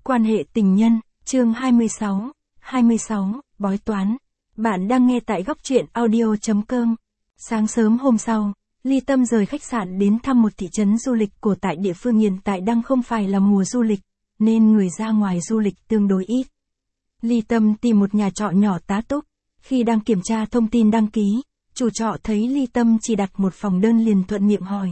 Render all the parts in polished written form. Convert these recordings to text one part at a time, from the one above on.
Quan hệ tình nhân, chương 26, bói toán. Bạn đang nghe tại góc truyện audio.com. Sáng sớm hôm sau, Ly Tâm rời khách sạn đến thăm một thị trấn du lịch của tại địa phương. Hiện tại đang không phải là mùa du lịch, nên người ra ngoài du lịch tương đối ít. Ly Tâm tìm một nhà trọ nhỏ tá túc. Khi đang kiểm tra thông tin đăng ký, chủ trọ thấy Ly Tâm chỉ đặt một phòng đơn liền thuận miệng hỏi.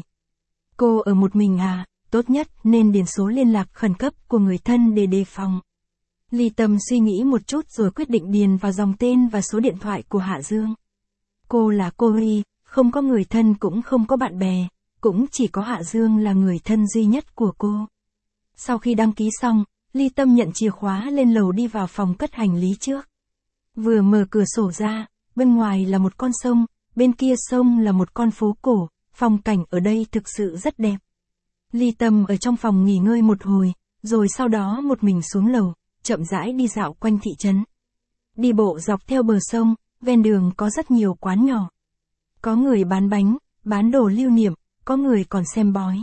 Cô ở một mình à? Tốt nhất nên điền số liên lạc khẩn cấp của người thân để đề phòng. Ly Tâm suy nghĩ một chút rồi quyết định điền vào dòng tên và số điện thoại của Hạ Dương. Cô là cô Y, không có người thân cũng không có bạn bè, cũng chỉ có Hạ Dương là người thân duy nhất của cô. Sau khi đăng ký xong, Ly Tâm nhận chìa khóa lên lầu đi vào phòng cất hành lý trước. Vừa mở cửa sổ ra, bên ngoài là một con sông, bên kia sông là một con phố cổ, phong cảnh ở đây thực sự rất đẹp. Ly Tâm ở trong phòng nghỉ ngơi một hồi, rồi sau đó một mình xuống lầu, chậm rãi đi dạo quanh thị trấn. Đi bộ dọc theo bờ sông, ven đường có rất nhiều quán nhỏ. Có người bán bánh, bán đồ lưu niệm, có người còn xem bói.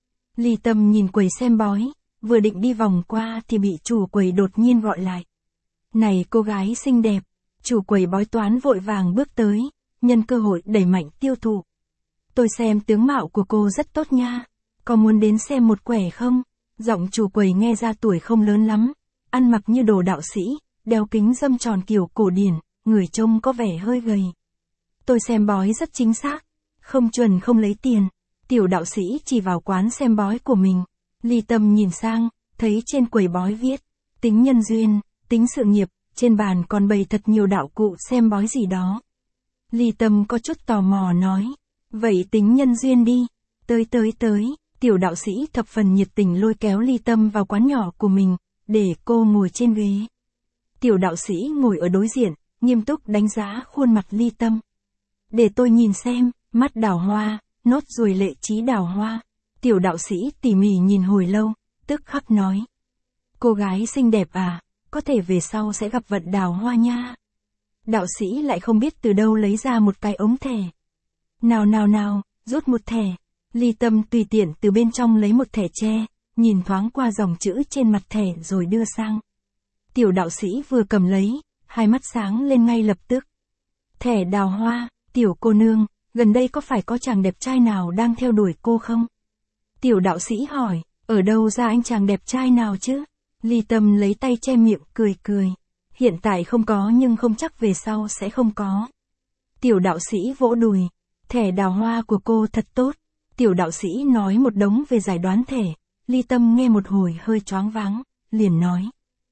Ly Tâm nhìn quầy xem bói, vừa định đi vòng qua thì bị chủ quầy đột nhiên gọi lại. Này cô gái xinh đẹp, chủ quầy bói toán vội vàng bước tới, nhân cơ hội đẩy mạnh tiêu thụ. Tôi xem tướng mạo của cô rất tốt nha. Có muốn đến xem một quẻ không? Giọng chủ quầy nghe ra tuổi không lớn lắm, ăn mặc như đồ đạo sĩ, đeo kính râm tròn kiểu cổ điển, người trông có vẻ hơi gầy. Tôi xem bói rất chính xác, không chuẩn không lấy tiền. Tiểu đạo sĩ chỉ vào quán xem bói của mình. Ly Tâm nhìn sang, thấy trên quầy bói viết, tính nhân duyên, tính sự nghiệp, trên bàn còn bày thật nhiều đạo cụ xem bói gì đó. Ly Tâm có chút tò mò nói, vậy tính nhân duyên đi, tới. Tiểu đạo sĩ thập phần nhiệt tình lôi kéo Ly Tâm vào quán nhỏ của mình, để cô ngồi trên ghế. Tiểu đạo sĩ ngồi ở đối diện, nghiêm túc đánh giá khuôn mặt Ly Tâm. Để tôi nhìn xem, mắt đào hoa, nốt ruồi lệ trí đào hoa. Tiểu đạo sĩ tỉ mỉ nhìn hồi lâu, tức khắc nói. Cô gái xinh đẹp à, có thể về sau sẽ gặp vận đào hoa nha. Đạo sĩ lại không biết từ đâu lấy ra một cái ống thẻ. Nào, rút một thẻ. Ly Tâm tùy tiện từ bên trong lấy một thẻ tre, nhìn thoáng qua dòng chữ trên mặt thẻ rồi đưa sang. Tiểu đạo sĩ vừa cầm lấy, hai mắt sáng lên ngay lập tức. Thẻ đào hoa, tiểu cô nương, gần đây có phải có chàng đẹp trai nào đang theo đuổi cô không? Tiểu đạo sĩ hỏi, ở đâu ra anh chàng đẹp trai nào chứ? Ly Tâm lấy tay che miệng, cười. Hiện tại không có nhưng không chắc về sau sẽ không có. Tiểu đạo sĩ vỗ đùi, thẻ đào hoa của cô thật tốt. Tiểu đạo sĩ nói một đống về giải đoán thẻ, Ly Tâm nghe một hồi hơi choáng váng, liền nói.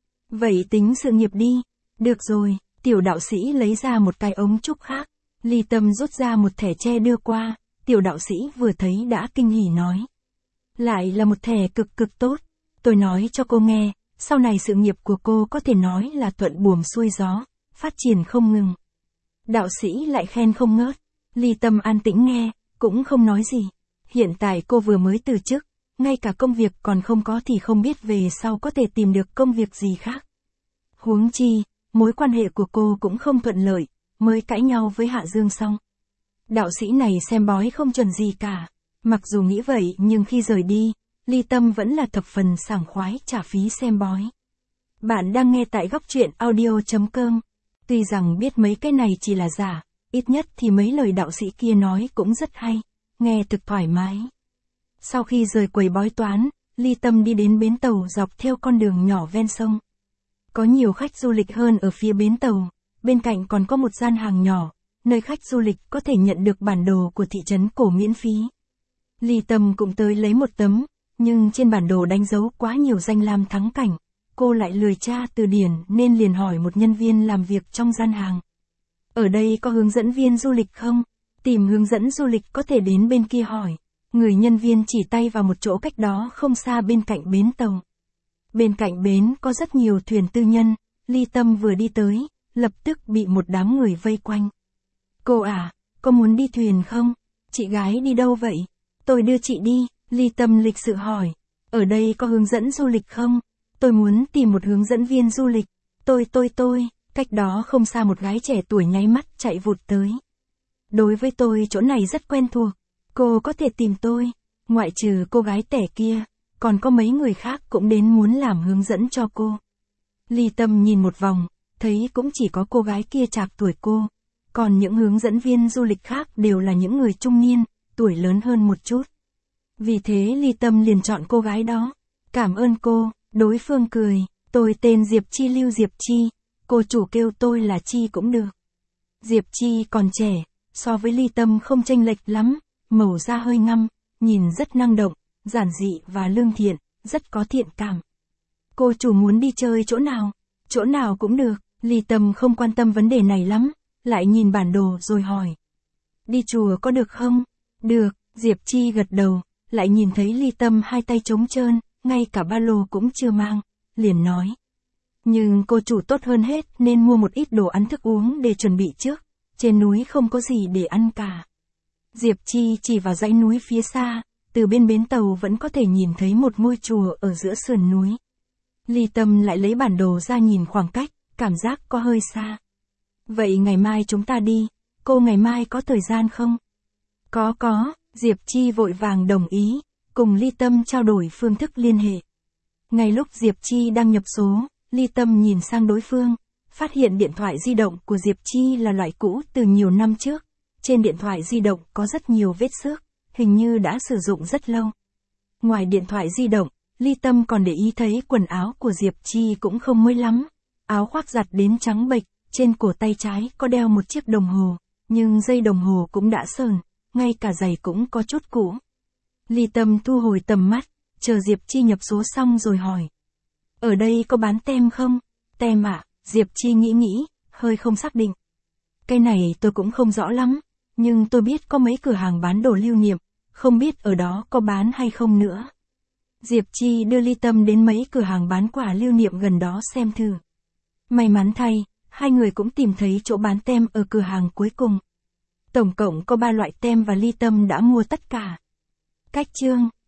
Vậy tính sự nghiệp đi. Được rồi, tiểu đạo sĩ lấy ra một cái ống trúc khác, Ly Tâm rút ra một thẻ tre đưa qua, tiểu đạo sĩ vừa thấy đã kinh hỉ nói. Lại là một thẻ cực tốt, tôi nói cho cô nghe, sau này sự nghiệp của cô có thể nói là thuận buồm xuôi gió, phát triển không ngừng. Đạo sĩ lại khen không ngớt, Ly Tâm an tĩnh nghe, cũng không nói gì. Hiện tại cô vừa mới từ chức, ngay cả công việc còn không có thì không biết về sau có thể tìm được công việc gì khác. Huống chi, mối quan hệ của cô cũng không thuận lợi, mới cãi nhau với Hạ Dương xong. Đạo sĩ này xem bói không chuẩn gì cả. Mặc dù nghĩ vậy nhưng khi rời đi, Ly Tâm vẫn là thập phần sảng khoái trả phí xem bói. Bạn đang nghe tại góc truyện audio.com. Tuy rằng biết mấy cái này chỉ là giả, ít nhất thì mấy lời đạo sĩ kia nói cũng rất hay, nghe thực thoải mái. Sau khi rời quầy bói toán, Ly Tâm đi đến bến tàu dọc theo con đường nhỏ ven sông. Có nhiều khách du lịch hơn ở phía bến tàu, bên cạnh còn có một gian hàng nhỏ, nơi khách du lịch có thể nhận được bản đồ của thị trấn cổ miễn phí. Ly Tâm cũng tới lấy một tấm, nhưng trên bản đồ đánh dấu quá nhiều danh lam thắng cảnh, cô lại lười tra từ điển nên liền hỏi một nhân viên làm việc trong gian hàng. Ở đây có hướng dẫn viên du lịch không? Tìm hướng dẫn du lịch có thể đến bên kia hỏi. Người nhân viên chỉ tay vào một chỗ cách đó không xa bên cạnh bến tàu. Bên cạnh bến có rất nhiều thuyền tư nhân, Ly Tâm vừa đi tới, lập tức bị một đám người vây quanh. Cô à, có muốn đi thuyền không? Chị gái đi đâu vậy? Tôi đưa chị đi, Ly Tâm lịch sự hỏi. Ở đây có hướng dẫn du lịch không? Tôi muốn tìm một hướng dẫn viên du lịch. Tôi, cách đó không xa một gái trẻ tuổi nháy mắt chạy vụt tới. Đối với tôi chỗ này rất quen thuộc, cô có thể tìm tôi, ngoại trừ cô gái trẻ kia, còn có mấy người khác cũng đến muốn làm hướng dẫn cho cô. Ly Tâm nhìn một vòng, thấy cũng chỉ có cô gái kia trạc tuổi cô, còn những hướng dẫn viên du lịch khác đều là những người trung niên, tuổi lớn hơn một chút. Vì thế Ly Tâm liền chọn cô gái đó. Cảm ơn cô, đối phương cười, tôi tên Diệp Chi, Lưu Diệp Chi, cô chủ kêu tôi là Chi cũng được. Diệp Chi còn trẻ, so với Ly Tâm không chênh lệch lắm, màu da hơi ngăm, nhìn rất năng động, giản dị và lương thiện, rất có thiện cảm. Cô chủ muốn đi chơi chỗ nào? Chỗ nào cũng được, Ly Tâm không quan tâm vấn đề này lắm, lại nhìn bản đồ rồi hỏi. Đi chùa có được không? Được, Diệp Chi gật đầu, lại nhìn thấy Ly Tâm hai tay trống trơn, ngay cả ba lô cũng chưa mang, liền nói. Nhưng cô chủ tốt hơn hết nên mua một ít đồ ăn thức uống để chuẩn bị trước, trên núi không có gì để ăn cả. Diệp Chi chỉ vào dãy núi phía xa, từ bên bến tàu vẫn có thể nhìn thấy một ngôi chùa ở giữa sườn núi. Ly Tâm lại lấy bản đồ ra nhìn khoảng cách, cảm giác có hơi xa. Vậy ngày mai chúng ta đi, cô ngày mai có thời gian không? Có, Diệp Chi vội vàng đồng ý, cùng Ly Tâm trao đổi phương thức liên hệ. Ngay lúc Diệp Chi đang nhập số, Ly Tâm nhìn sang đối phương, phát hiện điện thoại di động của Diệp Chi là loại cũ từ nhiều năm trước. Trên điện thoại di động có rất nhiều vết xước, hình như đã sử dụng rất lâu. Ngoài điện thoại di động, Ly Tâm còn để ý thấy quần áo của Diệp Chi cũng không mới lắm. Áo khoác giặt đến trắng bệch, trên cổ tay trái có đeo một chiếc đồng hồ, nhưng dây đồng hồ cũng đã sờn, ngay cả giày cũng có chút cũ. Ly Tâm thu hồi tầm mắt, chờ Diệp Chi nhập số xong rồi hỏi. Ở đây có bán tem không? Tem ạ, Diệp Chi nghĩ, hơi không xác định. Cái này tôi cũng không rõ lắm, nhưng tôi biết có mấy cửa hàng bán đồ lưu niệm, không biết ở đó có bán hay không nữa. Diệp Chi đưa Ly Tâm đến mấy cửa hàng bán quà lưu niệm gần đó xem thử. May mắn thay, hai người cũng tìm thấy chỗ bán tem ở cửa hàng cuối cùng. Tổng cộng có 3 loại tem và Ly Tâm đã mua tất cả. Cách chương